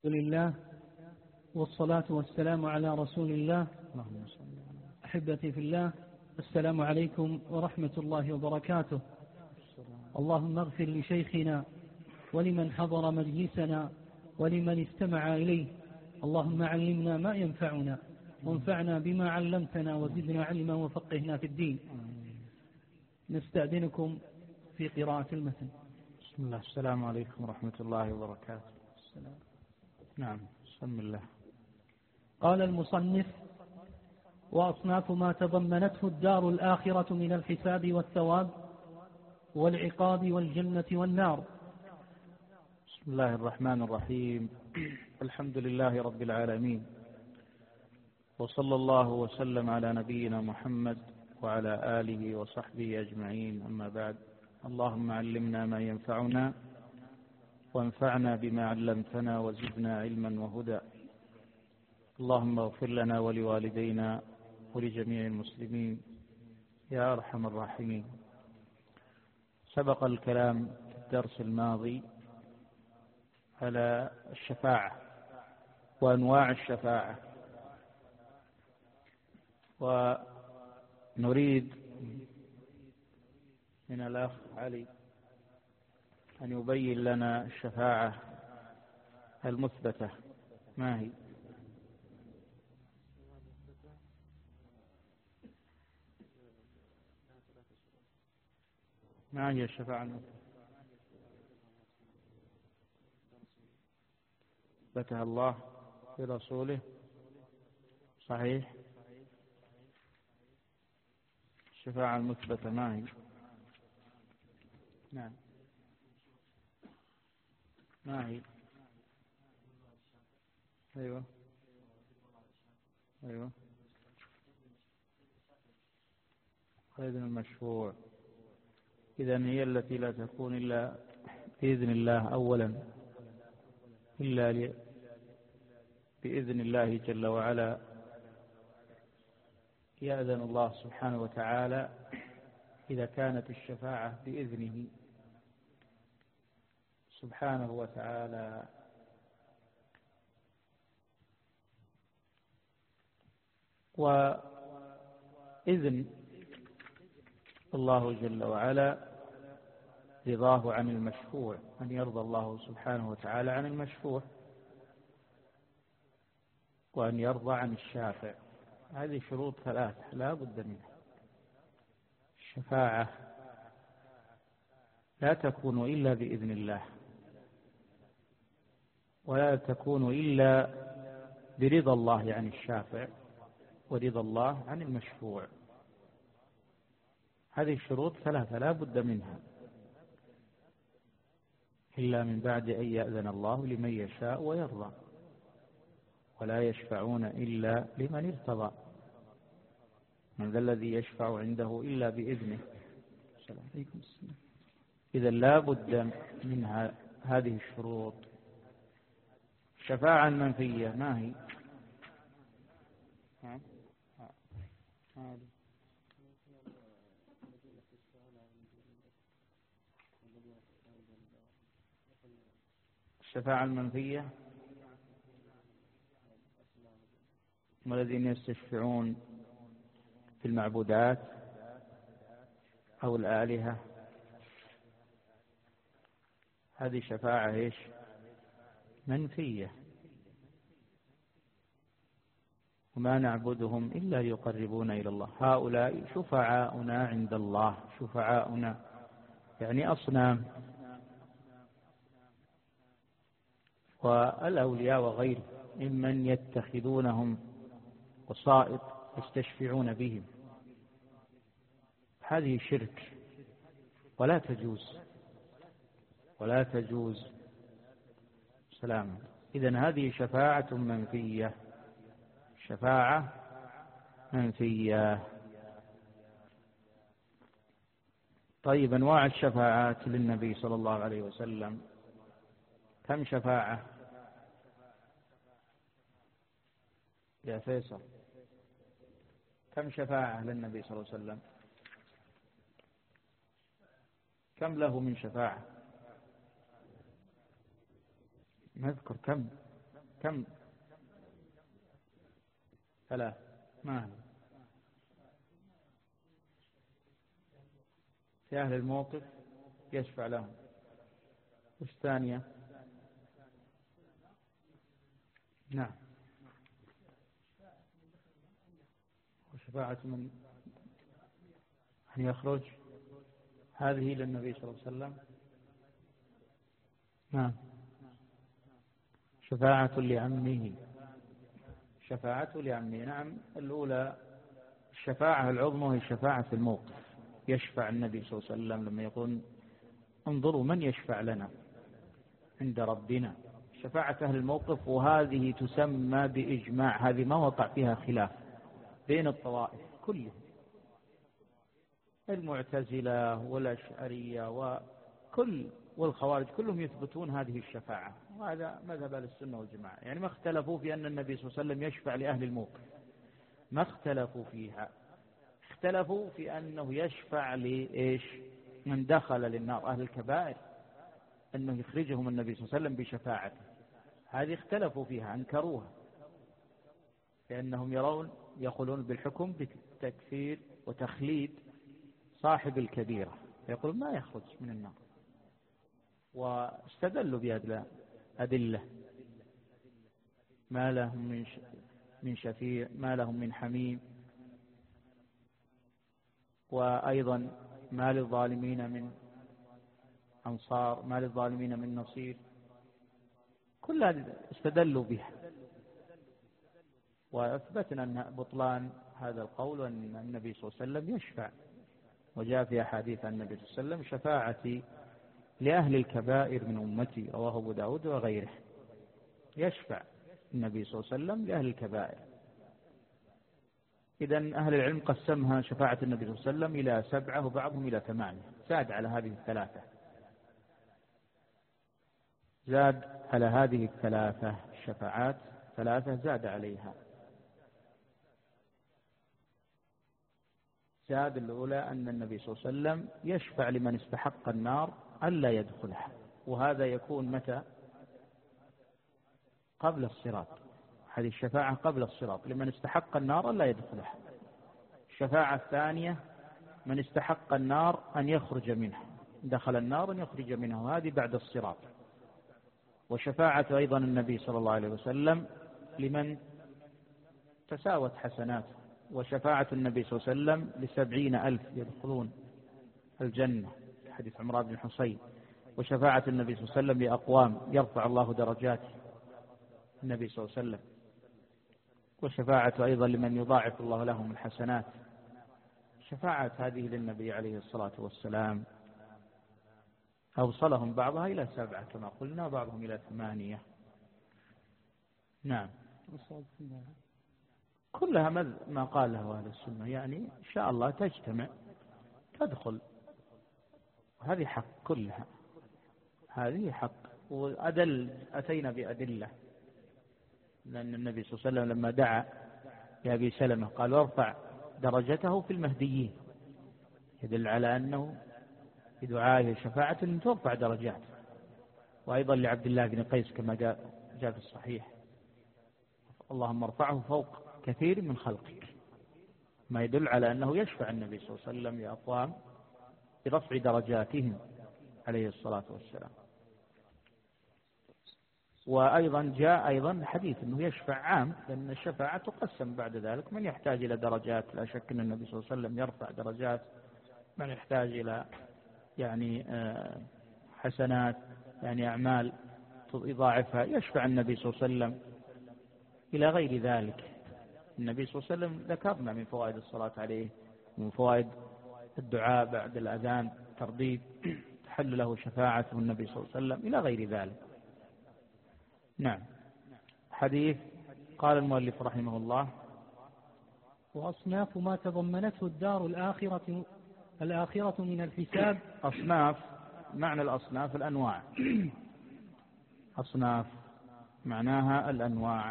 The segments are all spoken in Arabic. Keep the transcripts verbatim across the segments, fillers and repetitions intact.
لله والصلاة والسلام على رسول الله. أحبتي في الله، السلام عليكم ورحمة الله وبركاته. اللهم اغفر لشيخنا ولمن حضر مجلسنا ولمن استمع إليه. اللهم علمنا ما ينفعنا وانفعنا بما علمتنا وزدنا علما وفقهنا في الدين. نستأذنكم في قراءة المتن. بسم الله. السلام عليكم ورحمة الله وبركاته. السلام. نعم، بسم الله. قال المصنف: وأصناف ما تضمنته الدار الآخرة من الحساب والثواب والعقاب والجنة والنار. بسم الله الرحمن الرحيم. الحمد لله رب العالمين، وصلى الله وسلم على نبينا محمد وعلى آله وصحبه أجمعين، أما بعد. اللهم علمنا ما ينفعنا وانفعنا بما علمتنا وزدنا علما وهدى. اللهم اغفر لنا ولوالدينا ولجميع المسلمين يا أرحم الراحمين. سبق الكلام في الدرس الماضي على الشفاعة وأنواع الشفاعة، ونريد من الأخ علي أن يبين لنا الشفاعة المثبتة ما هي. ما هي الشفاعة المثبتة؟ أثبتها الله في رسوله، صحيح. الشفاعة المثبتة ما هي؟ نعم، ما هي؟ أيوة أيوة إذن المشفوع. إذن هي التي لا تكون إلا بإذن الله أولا، إلا بإذن الله جل وعلا. يأذن الله سبحانه وتعالى إذا كانت الشفاعة بإذنه سبحانه وتعالى. وإذن الله جل وعلا رضاه عن المشفوع، أن يرضى الله سبحانه وتعالى عن المشفوع، وأن يرضى عن الشافع. هذه شروط ثلاثة لا بد منها. الشفاعة لا تكون إلا بإذن الله، ولا تكون إلا برضا الله عن الشافع، ورضا الله عن المشفوع. هذه الشروط ثلاثة لا بد منها، إلا من بعد أن يأذن الله لمن يشاء ويرضى، ولا يشفعون إلا لمن ارتضى. من ذا الذي يشفع عنده إلا بإذنه. إذا لا بد من هذه الشروط. الشفاعة المنفية ما هي؟ الشفاعة المنفية هم الذين يستشفعون في المعبودات أو الآلهة. هذه شفاعة إيش؟ منفية. وما نعبدهم إلا ليقربونا إلى الله. هؤلاء شفعاؤنا عند الله. شفعاؤنا يعني أصنام والأولياء وغيره ممن يتخذونهم وسائط يستشفعون بهم. هذه شرك ولا تجوز ولا تجوز. سلام. إذن هذه شفاعة منفية. شفاعة منفية. طيب، أنواع الشفاعات للنبي صلى الله عليه وسلم كم شفاعة يا فيصل؟ كم شفاعة للنبي صلى الله عليه وسلم؟ كم له من شفاعة؟ نذكر كم. كم؟ ثلاث. ما هي؟ في أهل الموقف يشفع لهم. وش ثانية؟ نعم. وشفاعة من أن يخرج، هذه للنبي صلى الله عليه وسلم. نعم. شفاعة لعمه، شفاعة لعمه. نعم. الأولى الشفاعة العظمى هي الشفاعة في الموقف، يشفع النبي صلى الله عليه وسلم لما يقول انظروا من يشفع لنا عند ربنا، شفاعة أهل الموقف. وهذه تسمى بإجماع، هذه ما وقع فيها خلاف بين الطوائف كلهم، المعتزلة والأشعرية وكل والخوارج كلهم يثبتون هذه الشفاعة، وهذا مذهب أهل السنة والجماعة. يعني ما اختلفوا في أن النبي صلى الله عليه وسلم يشفع لأهل الموقف، ما اختلفوا فيها. اختلفوا في أنه يشفع لإيش؟ من دخل للنار، أهل الكبائر، أنه يخرجهم النبي صلى الله عليه وسلم بشفاعته. هذه اختلفوا فيها، أنكروها، لأنهم يرون يقولون بالحكم بتكفير وتخليد صاحب الكبيرة، يقول ما يخرج من النار. واستدلوا بأدلة، ما لهم من من شفيع، ما لهم من حميم، وأيضا ما للظالمين من أنصار، ما للظالمين من نصير. كل هذه استدلوا بها، وأثبتنا أن بطلان هذا القول، وأن النبي صلى الله عليه وسلم يشفع. وجاء في أحاديث عن النبي صلى الله عليه وسلم شفاعتي لأهل الكبائر من أمتي، رواه أبو داود وغيره. يشفع النبي صلى الله عليه وسلم لأهل الكبائر. إذن أهل العلم قسمها شفاعة النبي صلى الله عليه وسلم إلى سبعة وبعضهم إلى ثمانية، زاد على هذه الثلاثة، زاد على هذه الثلاثة الشفاعات ثلاثة، زاد عليها. زاد الأولى أن النبي صلى الله عليه وسلم يشفع لمن استحق النار ألا يدخلها، وهذا يكون متى؟ قبل الصراط. هذه الشفاعة قبل الصراط لمن استحق النار ألا يدخلها. الشفاعة الثانية من استحق النار أن يخرج منها، دخل النار أن يخرج منها، وهذه بعد الصراط. وشفاعة أيضا النبي صلى الله عليه وسلم لمن تساوت حسناته، وشفاعة النبي صلى الله عليه وسلم لسبعين ألف يدخلون الجنة، حديث عمران بن حصين. وشفاعة النبي صلى الله عليه وسلم لأقوام يرفع الله درجاته النبي صلى الله عليه وسلم. وشفاعة أيضا لمن يضاعف الله لهم الحسنات. شفاعة هذه للنبي عليه الصلاة والسلام أوصلهم بعضها إلى سبعة كما قلنا، بعضهم إلى ثمانية. نعم. كلها ما قاله أهل السنة، يعني إن شاء الله تجتمع تدخل، وهذه حق، كلها هذه حق. وأدل أتينا بأدلة، لأن النبي صلى الله عليه وسلم لما دعا لأبي سلمة قال وارفع درجته في المهديين، يدل على أنه بدعائه شفاعة ترفع درجاته. وأيضا لعبد الله بن قيس كما جاء جاء في الصحيح اللهم ارفعه فوق كثير من خلقك، ما يدل على أنه يشفع النبي صلى الله عليه وسلم لأقوام برفع درجاتهم عليه الصلاة والسلام. وأيضا جاء أيضا حديث أنه يشفع عام، لأن الشفاعة تقسم بعد ذلك، من يحتاج إلى درجات لا شك أن النبي صلى الله عليه وسلم يرفع درجات، من يحتاج إلى يعني حسنات يعني أعمال يضاعفها يشفع النبي صلى الله عليه وسلم، إلى غير ذلك. النبي صلى الله عليه وسلم ذكرنا من فوائد الصلاة عليه، من فوائد الدعاء بعد الأذان ترديد تحل له شفاعته النبي صلى الله عليه وسلم، إلى غير ذلك. نعم. حديث قال المؤلف رحمه الله وأصناف ما تضمنته الدار الآخرة الآخرة من الحساب. أصناف، معنى الأصناف الأنواع، أصناف معناها الأنواع.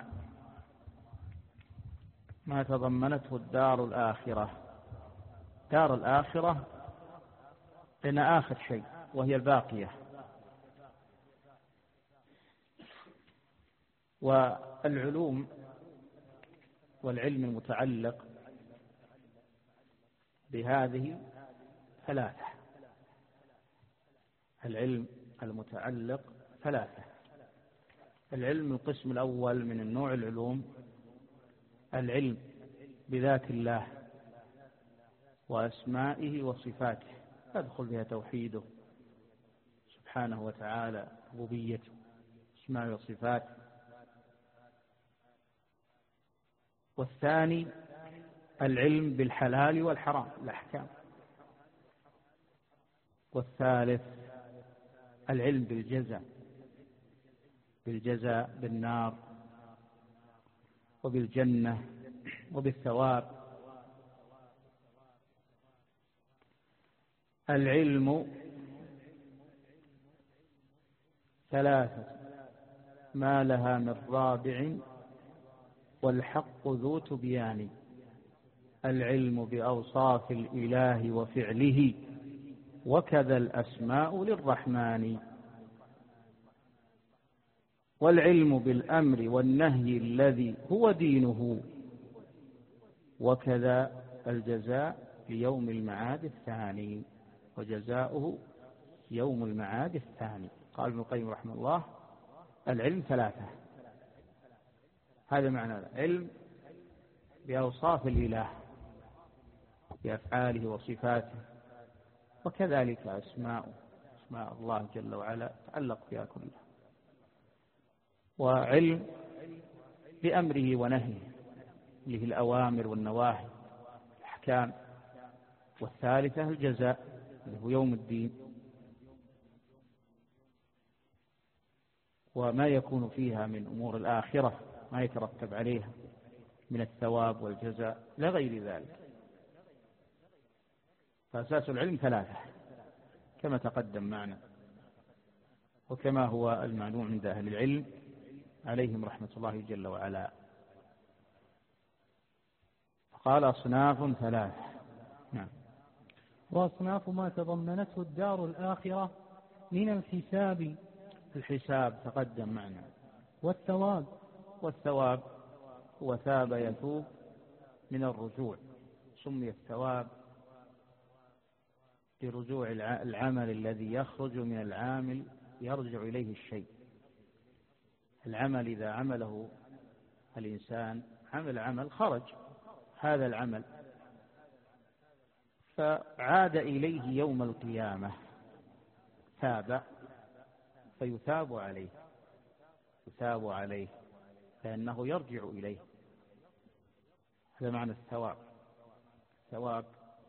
ما تضمنته الدار الآخرة، دار الآخرة لأن آخر شيء وهي الباقية، والعلوم والعلم المتعلق بهذه ثلاثة. العلم المتعلق ثلاثة. العلم القسم الأول من النوع العلوم العلم بذات الله وأسمائه وصفاته، يدخل فيها توحيده سبحانه وتعالى، ربوبيته، أسمائه وصفاته. والثاني العلم بالحلال والحرام، الأحكام. والثالث العلم بالجزاء، بالجزاء بالنار وبالجنة وبالثواب. العلم ثلاثة ما لها من رابع والحق ذو تبيان. العلم بأوصاف الإله وفعله وكذا الأسماء للرحمن. والعلم بالأمر والنهي الذي هو دينه وكذا الجزاء ليوم المعاد الثاني، وجزاؤه يوم المعاد الثاني. قال ابن القيم رحمه الله العلم ثلاثة. هذا معنى العلم بأوصاف الإله بأفعاله وصفاته، وكذلك أسماء أسماء الله جل وعلا تعلق بها كلها. وعلم بأمره ونهيه اللي هي الأوامر والنواهي الأحكام. والثالثة الجزاء اللي هو يوم الدين وما يكون فيها من أمور الآخرة، ما يترتب عليها من الثواب والجزاء لا غير ذلك. فأساس العلم ثلاثة كما تقدم معنا وكما هو المعلوم عند أهل العلم عليهم رحمة الله جل وعلا. قال أصناف ثلاثة. نعم. وأصناف ما تضمنته الدار الآخرة من الحساب. الحساب تقدم معنا. والثواب. والثواب هو ثاب يثوب من الرجوع، سمي الثواب لرجوع العمل الذي يخرج من العامل يرجع إليه الشيء. العمل إذا عمله الإنسان عمل عمل خرج هذا العمل فعاد إليه يوم القيامة ثاب فيثاب عليه، يثاب عليه لأنه يرجع إليه. هذا معنى الثواب. الثواب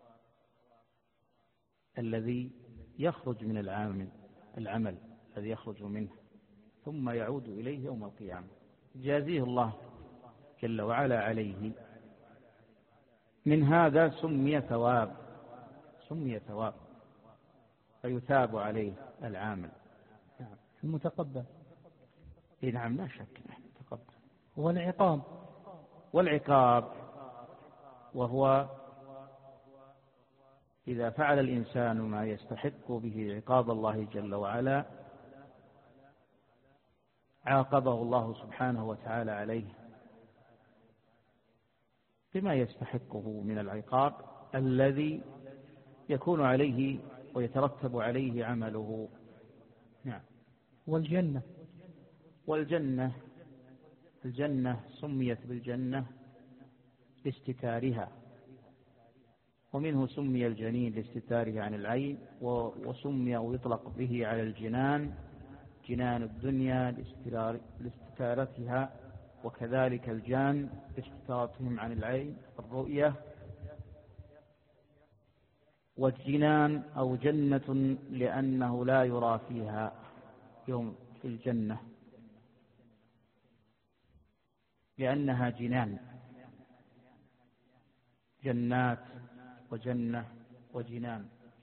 الذي يخرج من العامل، العمل الذي يخرج منه ثم يعود إليه يوم القيامة جازيه الله جل وعلا عليه. من هذا سمي ثواب، سمي ثواب فيثاب عليه العامل. المتقبل. إيه نعم لا شك متقبل. والعقاب. والعقاب وهو إذا فعل الإنسان ما يستحق به عقاب الله جل وعلا عاقبه الله سبحانه وتعالى عليه بما يستحقه من العقاب الذي يكون عليه ويترتب عليه عمله. نعم. والجنة. والجنة الجنة سميت بالجنة لاستتارها، ومنه سمي الجنين لاستتاره عن العين، وسمي أو يطلق به على الجنان جنان الدنيا لاستتارتها، وكذلك الجان لاستتارتهم عن العين الرؤية. والجنان أو جنة لأنه لا يرى فيها يوم في الجنة لأنها جنان، جنات وجنة وجنان.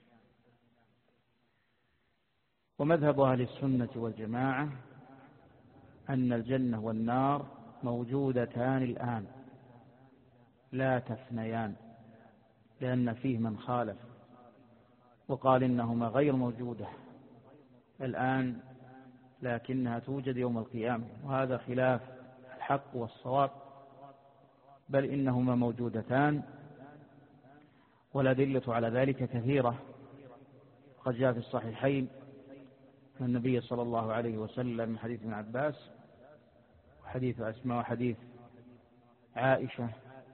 ومذهب أهل السنة والجماعة أن الجنة والنار موجودتان الآن لا تفنيان، لأن فيه من خالف وقال إنهما غير موجودة الآن لكنها توجد يوم القيامة، وهذا خلاف الحق والصواب، بل إنهما موجودتان، والأدلة على ذلك كثيرة. قد جاء في الصحيحين أن النبي صلى الله عليه وسلم من حديث ابن عباس وحديث أسماء وحديث عائشة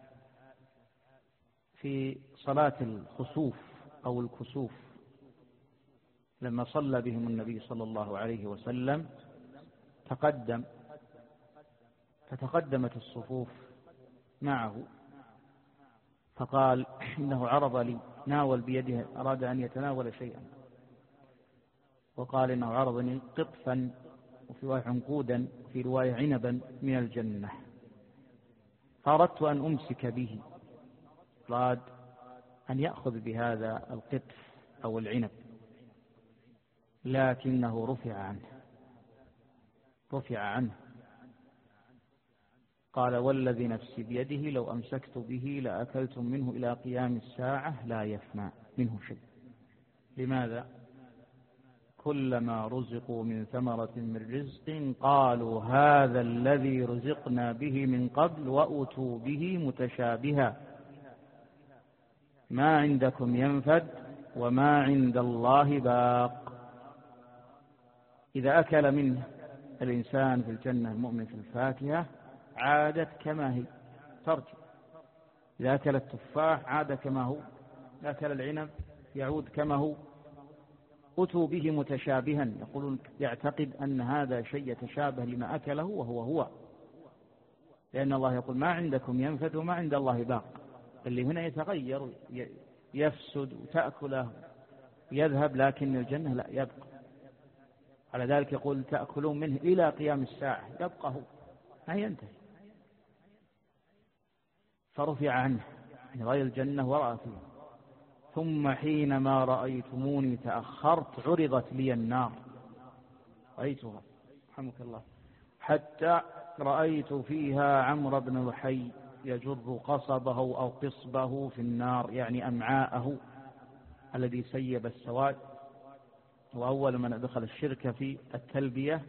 في صلاة الخسوف أو الكسوف لما صلى بهم النبي صلى الله عليه وسلم تقدم فتقدمت الصفوف معه، فقال إنه عرض لي، ناول بيده، أراد أن يتناول شيئا، وقال إنه عرضني قطفا، وفي رواية عنقودا، وفي رواية عنبا من الجنة، فأردت أن أمسك به، أراد أن يأخذ بهذا القطف أو العنب، لكنه رفع عنه رفع عنه قال والذي نفسي بيده لو أمسكت به لأكلتم منه إلى قيام الساعة لا يفنى منه شيء. لماذا؟ كلما رزقوا من ثمرة من رزق قالوا هذا الذي رزقنا به من قبل وأتوا به متشابها ما عندكم ينفد وما عند الله باق. إذا أكل منه الإنسان في الجنة المؤمن في الفاكهة عادت كما هي ترجع، إذا أكل التفاح عاد كما هو، إذا أكل العنب يعود كما هو. أتوا به متشابها، يقولون يعتقد أن هذا شيء يتشابه لما أكله وهو هو، لأن الله يقول ما عندكم ينفد وما عند الله باق، اللي هنا يتغير يفسد وتأكله يذهب، لكن الجنة لا يبقى. على ذلك يقول تأكلون منه إلى قيام الساعة، يبقى هو ما ينتهي. فرفع عنه رأي الجنة ورأى فيه. ثم حينما رأيتموني تأخرت عرضت لي النار، رأيتها رحمك الله، حتى رأيت فيها عمرو بن لحي يجر قصبه أو قصبه في النار، يعني أمعاءه الذي سيب السواد، وأول من أدخل الشرك في التلبية.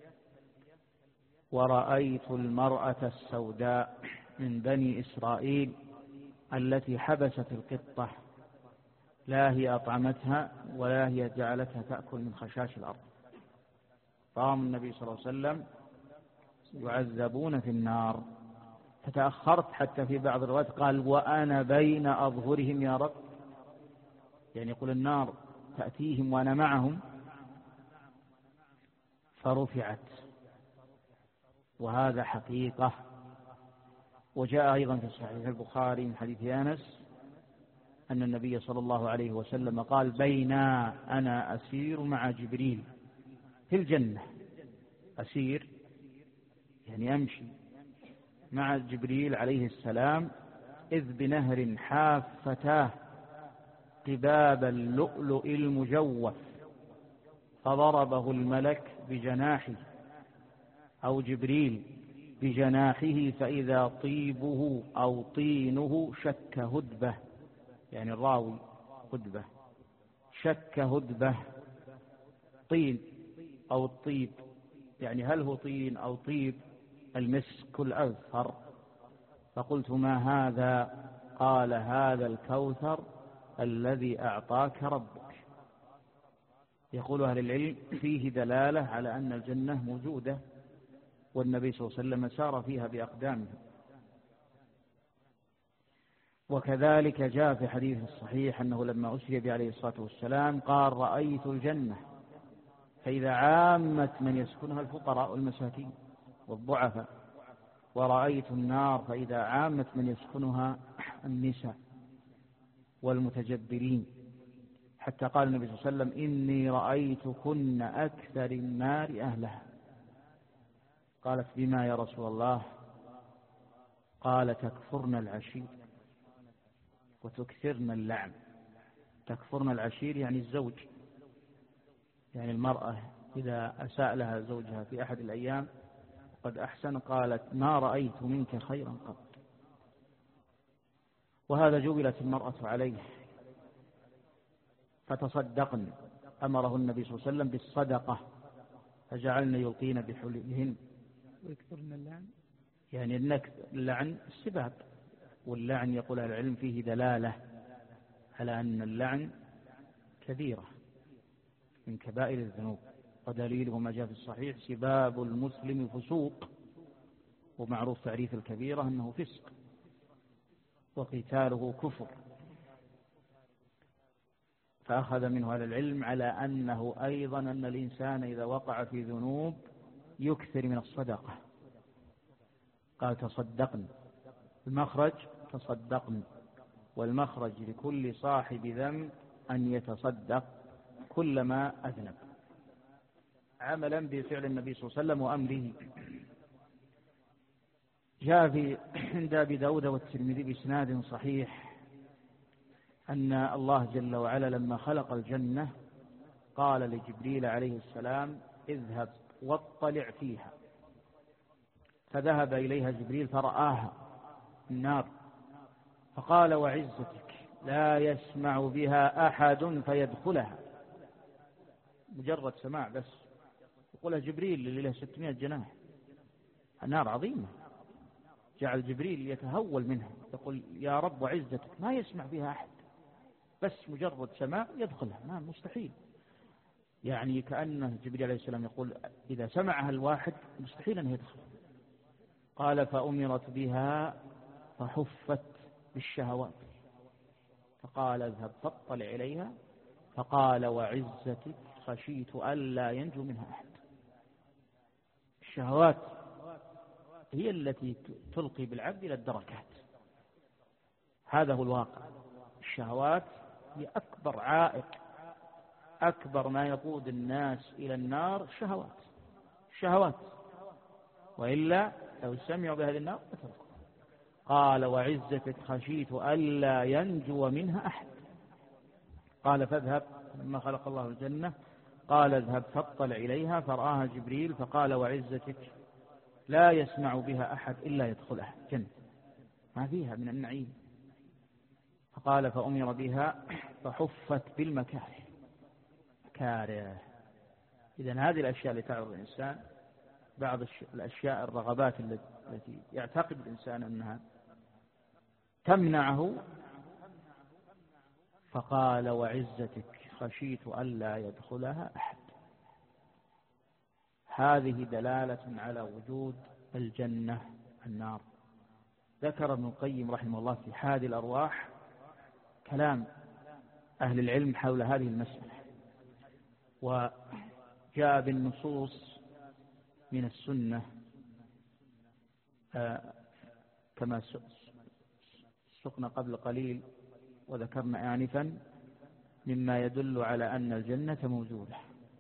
ورأيت المرأة السوداء من بني إسرائيل التي حبست القطة، لا هي أطعمتها ولا هي جعلتها تأكل من خشاش الأرض. قام النبي صلى الله عليه وسلم يعذبون في النار، فتأخرت حتى في بعض الروايات قال وأنا بين أظهرهم يا رب، يعني يقول النار تأتيهم وأنا معهم، فرفعت، وهذا حقيقة. وجاء أيضا في صحيح البخاري من حديث أنس أن النبي صلى الله عليه وسلم قال بينا أنا أسير مع جبريل في الجنة، أسير يعني أمشي مع جبريل عليه السلام، إذ بنهر حافتاه قباب اللؤلؤ المجوف، فضربه الملك بجناحه أو جبريل بجناحه، فإذا طيبه أو طينه شك هدبة، يعني الراوي هدبة، شك هدبة، طين أو الطيب، يعني هل هو طين أو طيب المسك الأزهر. فقلت ما هذا؟ قال هذا الكوثر الذي أعطاك ربك. يقول أهل العلم فيه دلالة على أن الجنة موجودة، والنبي صلى الله عليه وسلم سار فيها بأقدامه. وكذلك جاء في حديث الصحيح أنه لما أسري به عليه الصلاة والسلام قال رأيت الجنة فإذا عامة من يسكنها الفقراء والمساكين والضعفاء، ورأيت النار فإذا عامة من يسكنها النساء والمتجبرين، حتى قال النبي صلى الله عليه وسلم إني رأيتكن أكثر النار أهلها. قالت بما يا رسول الله؟ قال تكفرن العشير وتكثرن اللعن. تكفرن العشير يعني الزوج، يعني المرأة إذا أساء لها زوجها في أحد الأيام قد أحسن قالت ما رأيت منك خيرا قط. وهذا جبلت المرأة عليه، فتصدقن، أمره النبي صلى الله عليه وسلم بالصدقة، فجعلن يلقين بحليهن. ويكثرن اللعن يعني أنك اللعن السباب، واللعن يقول أهل العلم فيه دلالة على أن اللعن كبيرة من كبائر الذنوب، ودليله ما جاء في الصحيح: سباب المسلم فسوق، ومعروف تعريف الكبيرة أنه فسق، وقتاله كفر. فأخذ منه أهل العلم على أنه أيضا أن الإنسان إذا وقع في ذنوب يكثر من الصدقة. قال: تصدقن، المخرج تصدقن، والمخرج لكل صاحب ذنب أن يتصدق كلما أذنب، عملا بفعل النبي صلى الله عليه وسلم وأمره. جاء في عند أبي داود والترمذي بإسناد صحيح أن الله جل وعلا لما خلق الجنة قال لجبريل عليه السلام: اذهب واطلع فيها. فذهب إليها جبريل فرآها النار، فقال: وعزتك لا يسمع بها أحد فيدخلها. مجرد سماع بس، يقولها جبريل اللي له ستمائة جناح، النار عظيمة، جعل جبريل يتهول منها، يقول: يا رب وعزتك ما يسمع بها أحد، بس مجرد سماع يدخلها، ما مستحيل. يعني كأنه جبريل عليه السلام يقول إذا سمعها الواحد مستحيل أن يدخل. قال: فأمرت بها فحفت بالشهوات، فقال: اذهب فاطلع إليها. فقال: وعزتك خشيت ألا ينجو منها أحد. الشهوات هي التي تلقي بالعبد إلى الدركات، هذا هو الواقع. الشهوات هي أكبر عائق، أكبر ما يقود الناس إلى النار. الشهوات الشهوات وإلا لو سمعوا بهذه النار اتركوا. قال: وعزتك خشيت ألا ينجو منها أحد. قال: فاذهب. لما خلق الله الجنة قال: اذهب فاطلع إليها، فرآها جبريل فقال: وعزتك لا يسمع بها أحد إلا يدخلها جنة، ما فيها من النعيم. فقال: فأمر بها فحفت بالمكاره، مكاره. إذن هذه الأشياء اللي تعرض الإنسان، بعض الأشياء الرغبات التي يعتقد الإنسان أنها تمنعه، فقال: وعزتك خشيت ألا يدخلها أحد. هذه دلالة على وجود الجنة النار. ذكر ابن القيم رحمه الله في حاد الأرواح كلام أهل العلم حول هذه المسألة، وجاء بالنصوص من السنة آه كما سقنا قبل قليل وذكرنا آنفا مما يدل على أن الجنة موجودة،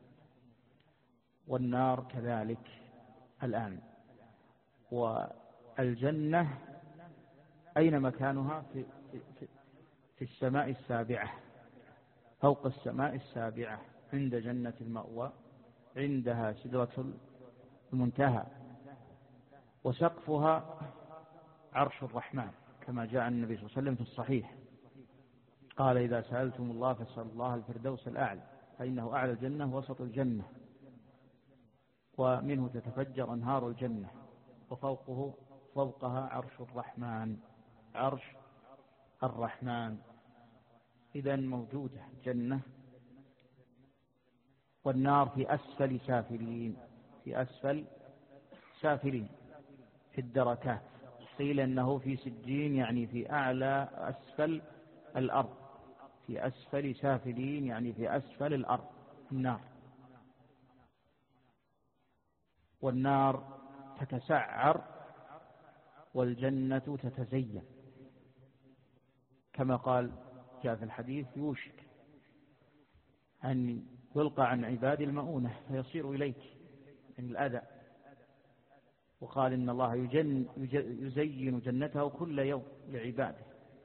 والنار كذلك الآن. والجنة أين مكانها؟ في, في, في السماء السابعة، فوق السماء السابعة عند جنة المأوى، عندها سدرة المنتهى، وسقفها عرش الرحمن كما جاء النبي صلى الله عليه وسلم في الصحيح، قال: إذا سألتم الله فاسألوا الله الفردوس الأعلى، فإنه أعلى الجنة وسط الجنة، ومنه تتفجر أنهار الجنة، وفوقه فوقها عرش الرحمن، عرش الرحمن. إذن موجودة جنة. والنار في أسفل سافلين، في أسفل سافلين في الدركات. قيل أنه في سجين، يعني في أعلى أسفل الأرض، في أسفل سافلين يعني في أسفل الأرض النار. والنار تتسعر والجنة تتزين، كما قال جاء في الحديث: يوشك أن يلقى عن عباد المؤونة فيصير إليك من الأذى. وقال: إن الله يجن يزين جنته كل يوم لعباده،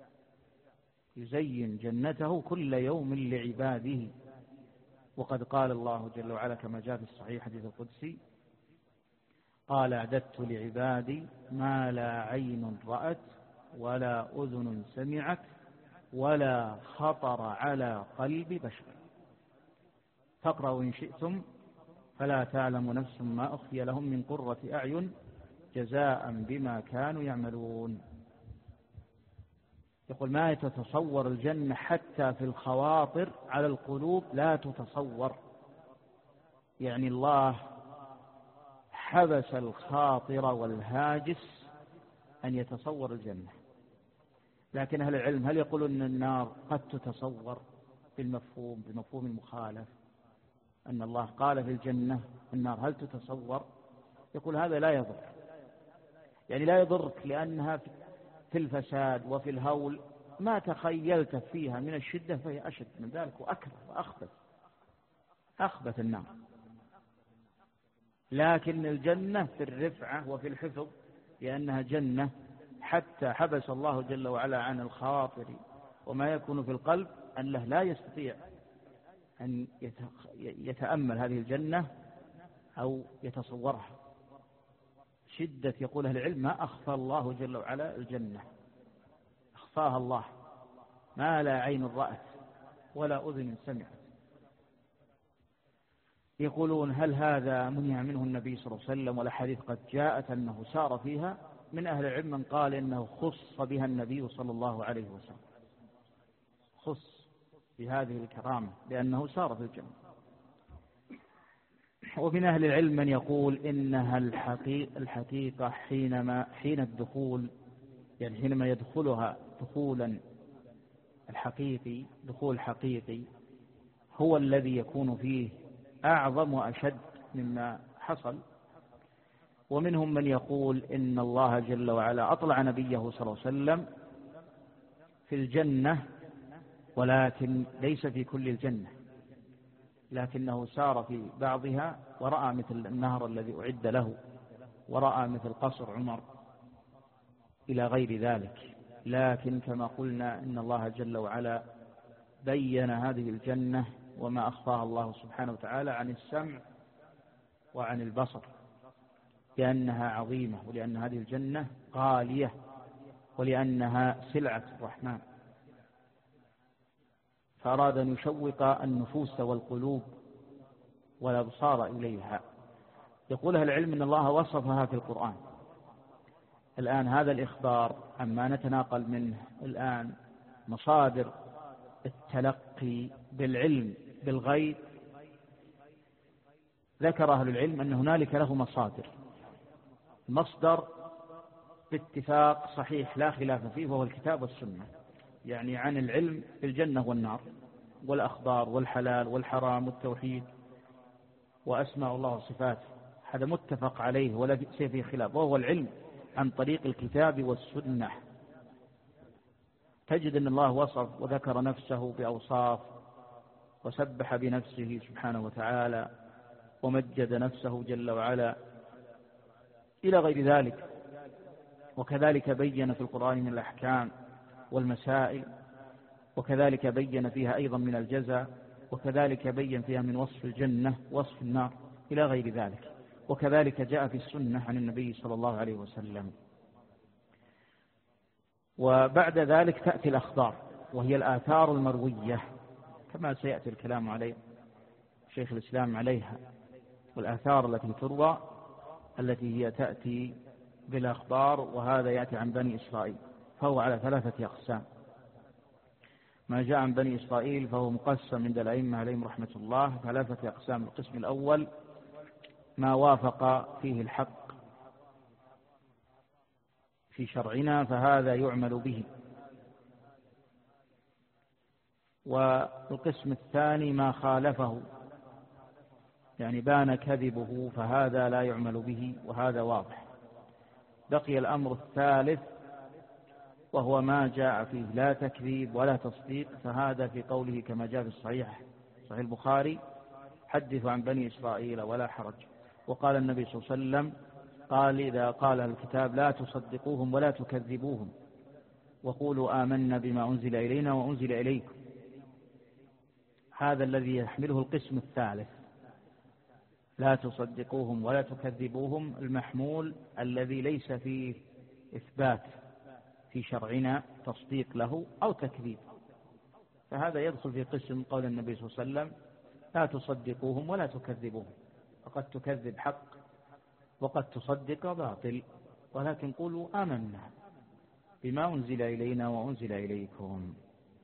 يزين جنته كل يوم لعباده. وقد قال الله جل وعلا كما جاء في الصحيح حديث القدسي: قال: أعددت لعبادي ما لا عين رأت ولا أذن سمعت ولا خطر على قلب بشر. فاقرأوا إن شئتم: فلا تعلم نفس ما أخفي لهم من قرة أعين جزاء بما كانوا يعملون. يقول ما يتتصور الجنة حتى في الخواطر على القلوب لا تتصور، يعني الله حبس الخاطر والهاجس أن يتصور الجنة. لكن أهل العلم هل يقولون أن النار قد تتصور بالمفهوم بمفهوم المخالف، أن الله قال في الجنة النار هل تتصور؟ يقول هذا لا يضر، يعني لا يضرك لأنها في الفساد وفي الهول ما تخيلت فيها من الشدة فهي أشد من ذلك وأكره وأخبث أخبث النار. لكن الجنة في الرفعة وفي الحفظ لأنها جنة حتى حبس الله جل وعلا عن الخواطر وما يكون في القلب أن له لا يستطيع أن يتأمل هذه الجنة أو يتصورها. شدة يقول أهل العلم ما أخفى الله جل وعلا الجنة، أخفاها الله ما لا عين رأت ولا أذن سمعت. يقولون هل هذا منع منه النبي صلى الله عليه وسلم ولا حديث قد جاءت أنه سار فيها؟ من أهل العلم من قال إنه خص بها النبي صلى الله عليه وسلم، خص بهذه الكرامة لأنه سار في الجنة. ومن أهل العلم من يقول إنها الحقيقة, الحقيقة حينما حين الدخول، يعني حينما يدخلها دخولا الحقيقي، دخول حقيقي هو الذي يكون فيه أعظم وأشد مما حصل. ومنهم من يقول إن الله جل وعلا أطلع نبيه صلى الله عليه وسلم في الجنة ولكن ليس في كل الجنة، لكنه سار في بعضها ورأى مثل النهر الذي أعد له، ورأى مثل قصر عمر إلى غير ذلك. لكن كما قلنا إن الله جل وعلا بين هذه الجنة وما أخفاها الله سبحانه وتعالى عن السمع وعن البصر، لأنها عظيمة ولأن هذه الجنة غالية ولأنها سلعة الرحمن، فأراد أن يشوق النفوس والقلوب والأبصار إليها. يقول أهل العلم إن الله وصفها في القرآن. الآن هذا الإخبار عما نتناقل منه الآن مصادر التلقي بالعلم بالغيب، ذكر أهل العلم أن هنالك له مصادر. مصدر باتفاق صحيح لا خلاف فيه وهو الكتاب والسنة، يعني عن العلم بالجنة والنار والأخبار والحلال والحرام والتوحيد وأسماء الله وصفاته، هذا متفق عليه ولا فيه خلاف، وهو العلم عن طريق الكتاب والسنة. تجد أن الله وصف وذكر نفسه بأوصاف وسبح بنفسه سبحانه وتعالى ومجد نفسه جل وعلا إلى غير ذلك. وكذلك بين في القرآن من الأحكام والمسائل، وكذلك بين فيها أيضا من الجزاء، وكذلك بين فيها من وصف الجنة وصف النار إلى غير ذلك. وكذلك جاء في السنة عن النبي صلى الله عليه وسلم. وبعد ذلك تأتي الأخبار وهي الآثار المروية كما سيأتي الكلام عليه شيخ الإسلام عليها، والآثار التي تروى التي هي تأتي بالأخبار، وهذا يأتي عن بني إسرائيل، فهو على ثلاثة أقسام. ما جاء عن بني إسرائيل فهو مقسم عند الأئمة عليهم رحمة الله ثلاثة أقسام. القسم الأول ما وافق فيه الحق في شرعنا فهذا يعمل به، والقسم الثاني ما خالفه يعني بان كذبه فهذا لا يعمل به وهذا واضح. بقي الأمر الثالث وهو ما جاء فيه لا تكذيب ولا تصديق، فهذا في قوله كما جاء في الصحيح صحيح البخاري حدثوا عن بني إسرائيل ولا حرج. وقال النبي صلى الله عليه وسلم قال إذا قال الكتاب لا تصدقوهم ولا تكذبوهم وقولوا آمنا بما أنزل إلينا وأنزل إليكم. هذا الذي يحمله القسم الثالث، لا تصدقوهم ولا تكذبوهم، المحمول الذي ليس فيه إثبات في شرعنا تصديق له أو تكذيب، فهذا يدخل في قسم قول النبي صلى الله عليه وسلم لا تصدقوهم ولا تكذبوهم، فقد تكذب حق وقد تصدق باطل. ولكن قولوا آمنا بما أنزل إلينا وأنزل إليكم.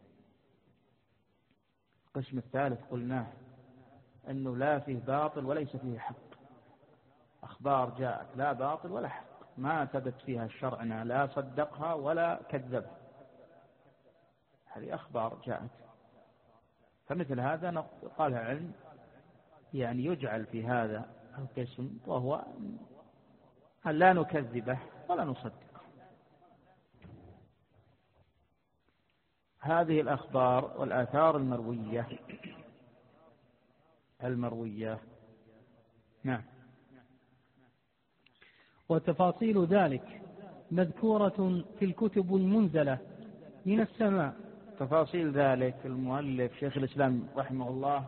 القسم الثالث قلناه أنه لا فيه باطل وليس فيه حق. أخبار جاءت لا باطل ولا حق، ما ثبت فيها شرعنا لا صدقها ولا كذبها، هذه أخبار جاءت. فمثل هذا قالها علم يعني يجعل في هذا القسم، وهو أن لا نكذبه ولا نصدقه. هذه الأخبار والآثار المروية المروية نعم. وتفاصيل ذلك مذكورة في الكتب المنزلة من السماء. تفاصيل ذلك المؤلف شيخ الإسلام رحمه الله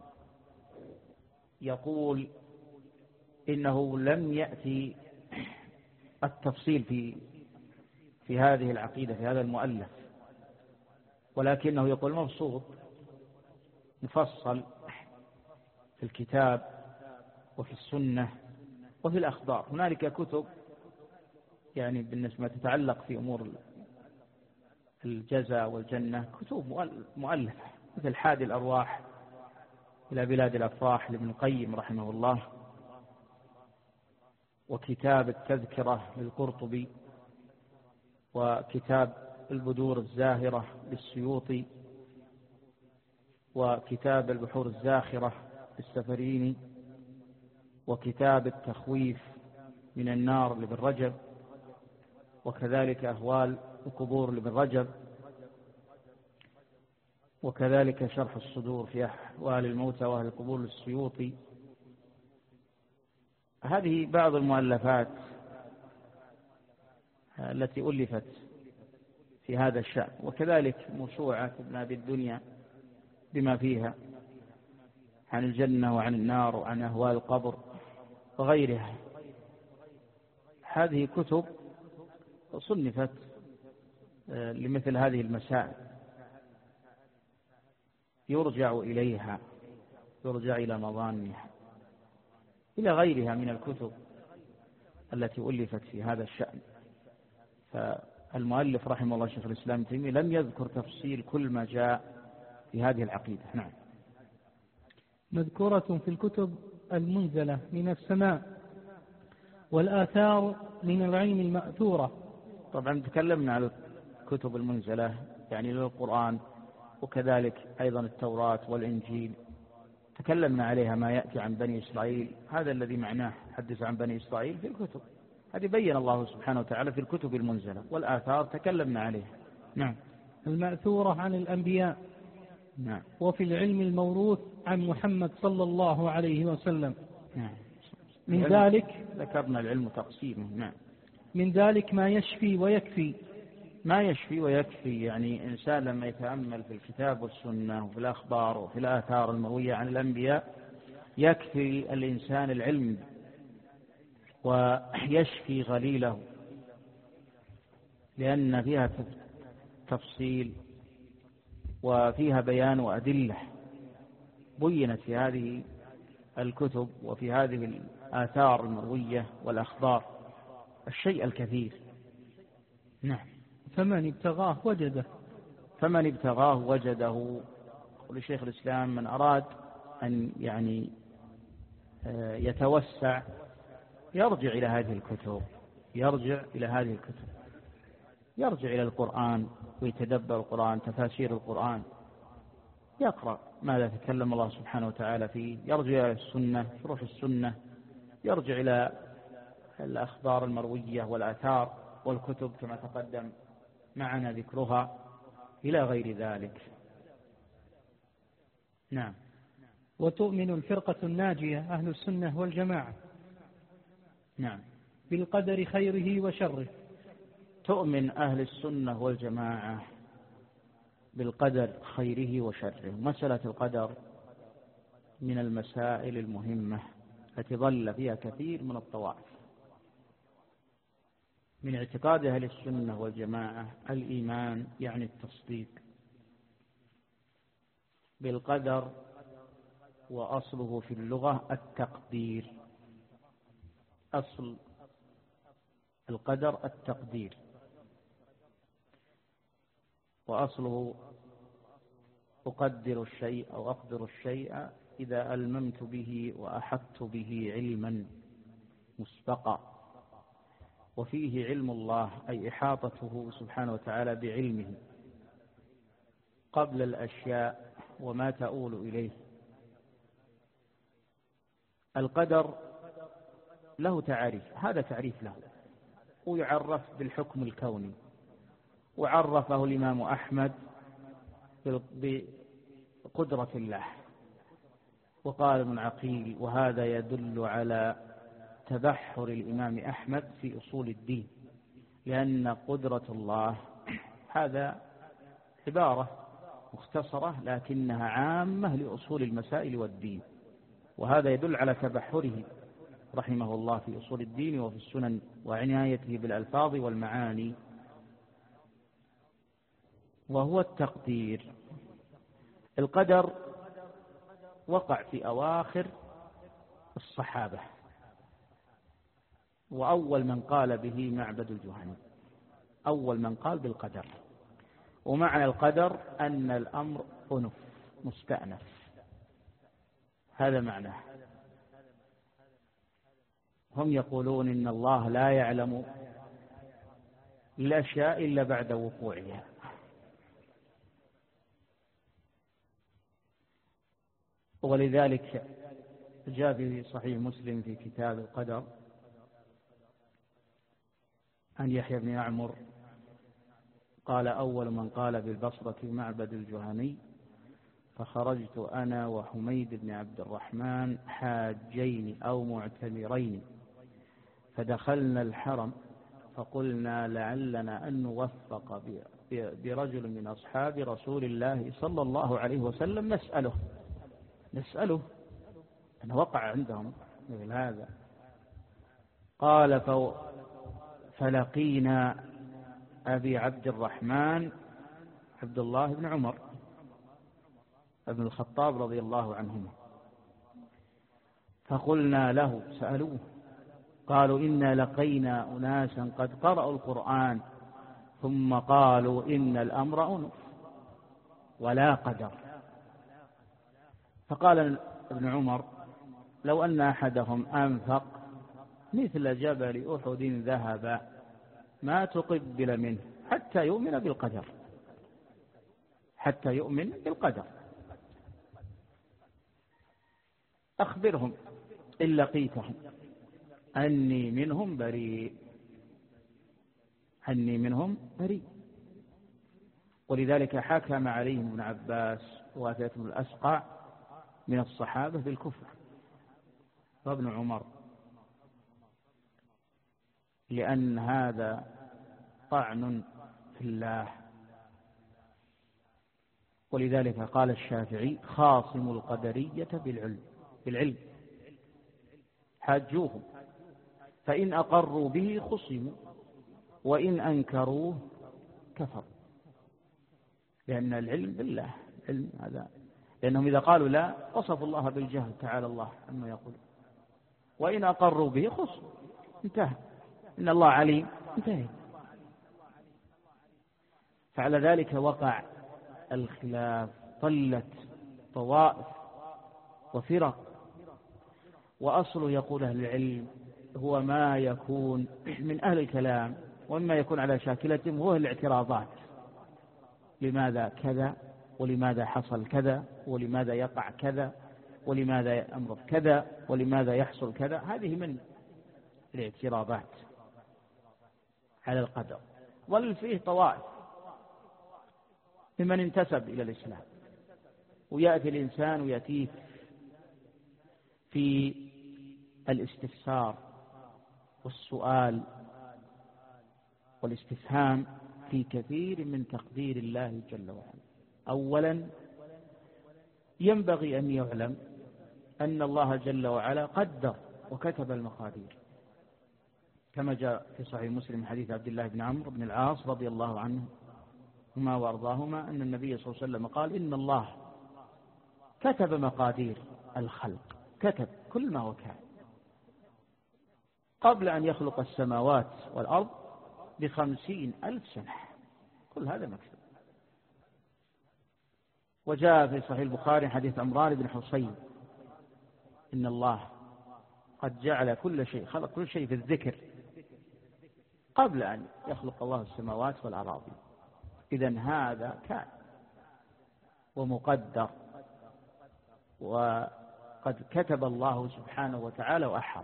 يقول إنه لم يأتي التفصيل في في هذه العقيدة في هذا المؤلف، ولكنه يقول مبسوط مفصل في الكتاب وفي السنة وفي الأخبار. هنالك كتب يعني بالنسبة تتعلق في أمور الجزاء والجنة، كتب مؤلفة مثل حادي الأرواح إلى بلاد الأفراح لابن القيم رحمه الله، وكتاب التذكرة للقرطبي، وكتاب البدور الزاهرة للسيوطي، وكتاب البحور الزاخرة للسفريني، وكتاب التخويف من النار لابن رجب، وكذلك أهوال القبور لابن رجب، وكذلك شرح الصدور في أحوال الموتى وأهل القبور للسيوطي. هذه بعض المؤلفات التي ألفت في هذا الشأن، وكذلك موسوعة ابن أبي الدنيا بما فيها عن الجنة وعن النار وعن أهوال القبر وغيرها. هذه كتب صنفت لمثل هذه المسائل، يرجع إليها، يرجع إلى مظانها، إلى غيرها من الكتب التي ألفت في هذا الشأن. فالمؤلف رحمه الله شيخ الإسلام تيمية لم يذكر تفصيل كل ما جاء في هذه العقيدة. نعم. مذكورة في الكتب المنزلة من السماء والآثار من العين المأثورة. طبعا تكلمنا عن الكتب المنزلة يعني للقرآن، وكذلك أيضا التوراة والإنجيل تكلمنا عليها ما يأتي عن بني إسرائيل، هذا الذي معناه حدث عن بني إسرائيل في الكتب، هذه بين الله سبحانه وتعالى في الكتب المنزلة. والآثار تكلمنا عليها. نعم. المأثورة عن الأنبياء. نعم. وفي العلم الموروث عن محمد صلى الله عليه وسلم. نعم. من ذلك ذكرنا العلم تقسيمه. نعم. من ذلك ما يشفي ويكفي. ما يشفي ويكفي يعني إنسان لما يتأمل في الكتاب والسنة وفي الأخبار وفي الآثار المروية عن الأنبياء يكفي الإنسان العلم ويشفي غليله، لأن فيها تفصيل وفيها بيان وأدلة بينت في هذه الكتب وفي هذه الآثار المروية والأخبار الشيء الكثير. نعم. فمن ابتغاه وجده. فمن ابتغاه وجده. ولشيخ الإسلام من أراد أن يعني يتوسع يرجع إلى هذه الكتب، يرجع إلى هذه الكتب، يرجع إلى القرآن ويتدبر القرآن، تفاسير القرآن، يقرأ ماذا تكلم الله سبحانه وتعالى فيه، يرجع إلى السنة، شروح السنة، يرجع إلى الأخبار المروية والآثار والكتب كما تقدم معنا ذكرها، إلى غير ذلك. نعم. وتؤمن الفرقة الناجية أهل السنة والجماعة. نعم. بالقدر خيره وشره. تؤمن أهل السنة والجماعة بالقدر خيره وشره. مسألة القدر من المسائل المهمة التي ضل فيها كثير من الطوائف. من اعتقاد أهل السنة والجماعة الإيمان يعني التصديق بالقدر، وأصله في اللغة التقدير. أصل القدر التقدير، وأصله أقدر الشيء أو أقدر الشيء إذا ألممت به وأحطت به علما مسبقا، وفيه علم الله أي إحاطته سبحانه وتعالى بعلمه قبل الأشياء وما تؤول إليه. القدر له تعريف، هذا تعريف له، ويعرف بالحكم الكوني، وعرفه الإمام أحمد بقدرة الله، وقال ابن عقيل وهذا يدل على تبحر الإمام أحمد في أصول الدين، لأن قدرة الله هذا عبارة مختصرة لكنها عامة لأصول المسائل والدين، وهذا يدل على تبحره رحمه الله في أصول الدين وفي السنن وعنايته بالألفاظ والمعاني. وهو التقدير. القدر وقع في أواخر الصحابة، وأول من قال به معبد الجهني، أول من قال بالقدر. ومعنى القدر أن الأمر أنف مستأنف، هذا معناه. هم يقولون إن الله لا يعلم الأشياء إلا بعد وقوعها، ولذلك جاء في صحيح مسلم في كتاب القدر عن يحيى بن يعمر قال أول من قال بالبصرة معبد الجهني، فخرجت أنا وحميد بن عبد الرحمن حاجين أو معتمرين، فدخلنا الحرم فقلنا لعلنا أن نوفق برجل من أصحاب رسول الله صلى الله عليه وسلم نسأله نسأله أنه وقع عندهم مثل هذا. قال فلقينا أبي عبد الرحمن عبد الله بن عمر ابن الخطاب رضي الله عنهما، فقلنا له سألوه قالوا إنا لقينا أناسا قد قرأوا القرآن ثم قالوا إن الأمر أنف ولا قدر. فقال ابن عمر لو أن أحدهم أنفق مثل جبل أحد ذهب ما تقبل منه حتى يؤمن بالقدر، حتى يؤمن بالقدر. أخبرهم إن لقيتهم أني منهم بريء، أني منهم بريء. ولذلك حكم عليهم ابن عباس وواثقة بن الأسقع من الصحابة بالكفر، وابن عمر، لأن هذا طعن في الله. ولذلك قال الشافعي خاصم القدرية بالعلم بالعلم حاجوهم، فإن أقروا به خصموا وإن أنكروه كفروا، لأن العلم بالله علم هذا، لأنهم إذا قالوا لا وصفوا الله بالجهل تعالى الله عما يقول، وإن أقروا به خصموا انتهى، إن الله عليم انتهى. فعلى ذلك وقع الخلاف، طلت طوائف وفرق. وأصل يقول أهل العلم هو ما يكون من أهل الكلام وما يكون على شاكلتهم، وهو الاعتراضات، لماذا كذا ولماذا حصل كذا ولماذا يقع كذا ولماذا يأمر كذا ولماذا يحصل كذا. هذه من الاعتراضات على القدر. ظل فيه طوائف ممن انتسب إلى الإسلام، ويأتي الإنسان ويأتيه في الاستفسار والسؤال والاستفهام في كثير من تقدير الله جل وعلا. أولا ينبغي أن يعلم أن الله جل وعلا قدر وكتب المقادير، كما جاء في صحيح مسلم حديث عبد الله بن عمرو بن العاص رضي الله عنهما وأرضاهما أن النبي صلى الله عليه وسلم قال إن الله كتب مقادير الخلق، كتب كل ما هو كان. قبل أن يخلق السماوات والأرض بخمسين ألف سنة. كل هذا مكتوب. وجاء في صحيح البخاري حديث عمران بن حصين إن الله قد جعل كل شيء، خلق كل شيء في الذكر قبل أن يخلق الله السماوات والأراضي. إذن هذا كان ومقدر، وقد كتب الله سبحانه وتعالى وأحط.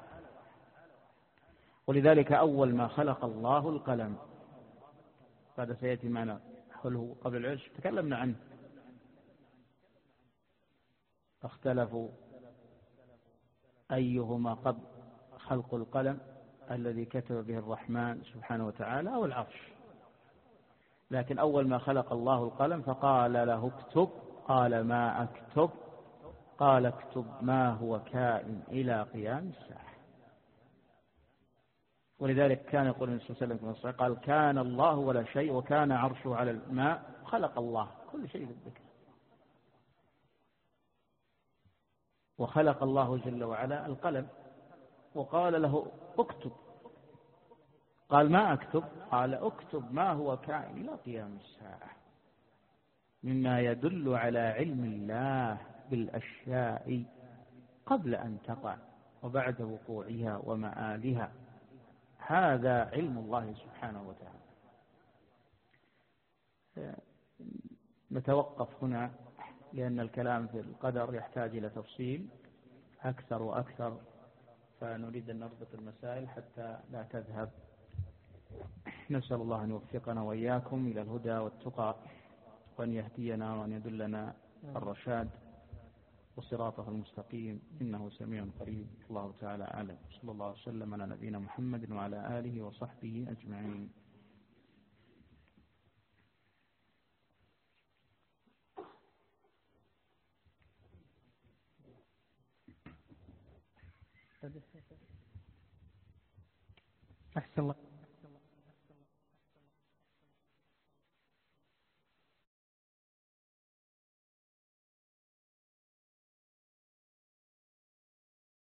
ولذلك أول ما خلق الله القلم، هذا سيأتي معنا حله قبل العشر تكلمنا عنه. اختلفوا أيهما قبل، خلق القلم الذي كتب به الرحمن سبحانه وتعالى أو العرش. لكن أول ما خلق الله القلم فقال له اكتب، قال ما أكتب، قال اكتب ما هو كائن إلى قيام الساعة. ولذلك كان يقول النبي صلى الله عليه وسلم قال كان الله ولا شيء وكان عرشه على الماء، خلق الله كل شيء بالذكر. وخلق الله جل وعلا القلم وقال له اكتب، قال ما أكتب، قال اكتب ما هو كائن إلى قيام الساعة، مما يدل على علم الله بالأشياء قبل أن تقع وبعد وقوعها ومآلها. هذا علم الله سبحانه وتعالى. نتوقف هنا لأن الكلام في القدر يحتاج إلى تفصيل أكثر وأكثر، فنريد أن نربط المسائل حتى لا تذهب. نسأل الله أن يوفقنا وإياكم إلى الهدى والتقى، وأن يهدينا وأن يدلنا الرشاد وصراطه المستقيم، إنه سميع قريب. الله تعالى أعلم. صلى الله وسلم على نبينا محمد وعلى آله وصحبه أجمعين. أحسن الله.